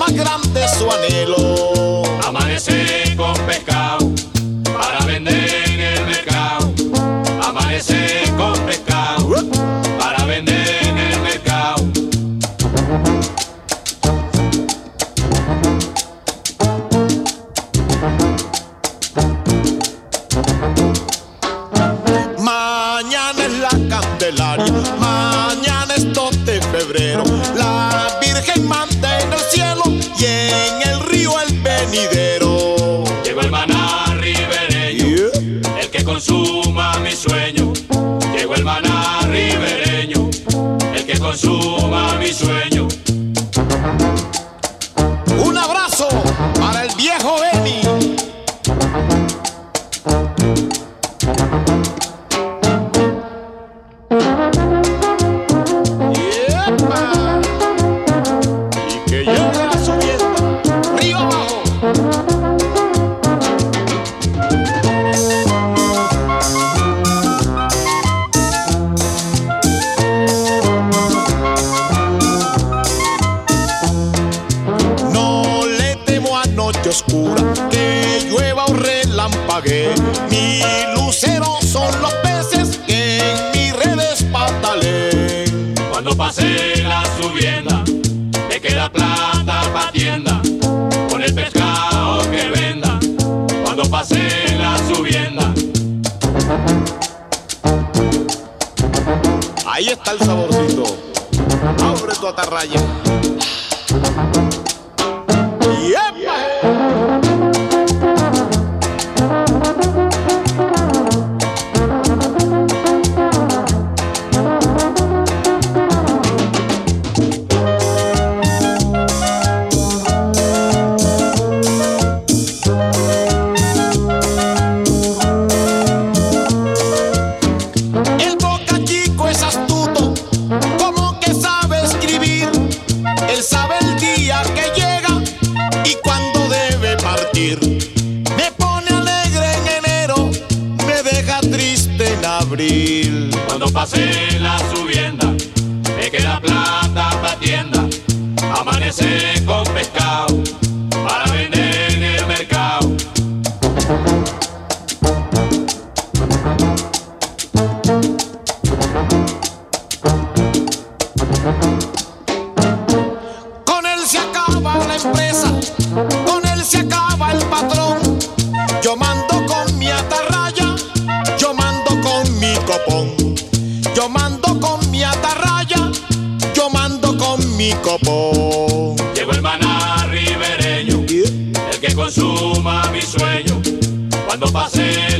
más grande es su anhelo. Amanecer con pescado para vender en el mercado. Amanecer con pescado para vender en el mercado. Mañana es la Candelaria, mañana es 2 de febrero. La Virgen manda en el cielo y en el río el venidero. Llegó el maná ribereño, el que consuma mi sueño. Llegó el maná ribereño, el que consuma mi sueño. Un abrazo para el viejo Beni. ¡Yepa! Y que llegue la subienda, río abajo. No le temo a noche oscura, que llueva o relampaguee. Mi lucero son los peces que en mis redes pataleen. Cuando pase la subienda, me queda plata pa' tienda, con el pescado que venda. Cuando pase la subienda. Ahí está el saborcito. Abre tu atarraya. ¡Yepa! El Boca Chico es astuto, como que sabe escribir. Él sabe el día que llega y cuándo debe partir. Me pone alegre en enero, me deja triste en abril. Cuando pase la subienda, me queda plata pa' tienda. Amanecer con pescado para vender en el mercado. Con él se acaba la empresa, con él se acaba el patrón. Yo mando con mi atarraya, yo mando con mi copón. Yo mando con mi atarraya, yo mando con mi copón. Llegó el maná ribereño, el que consuma mi sueño. Cuando pase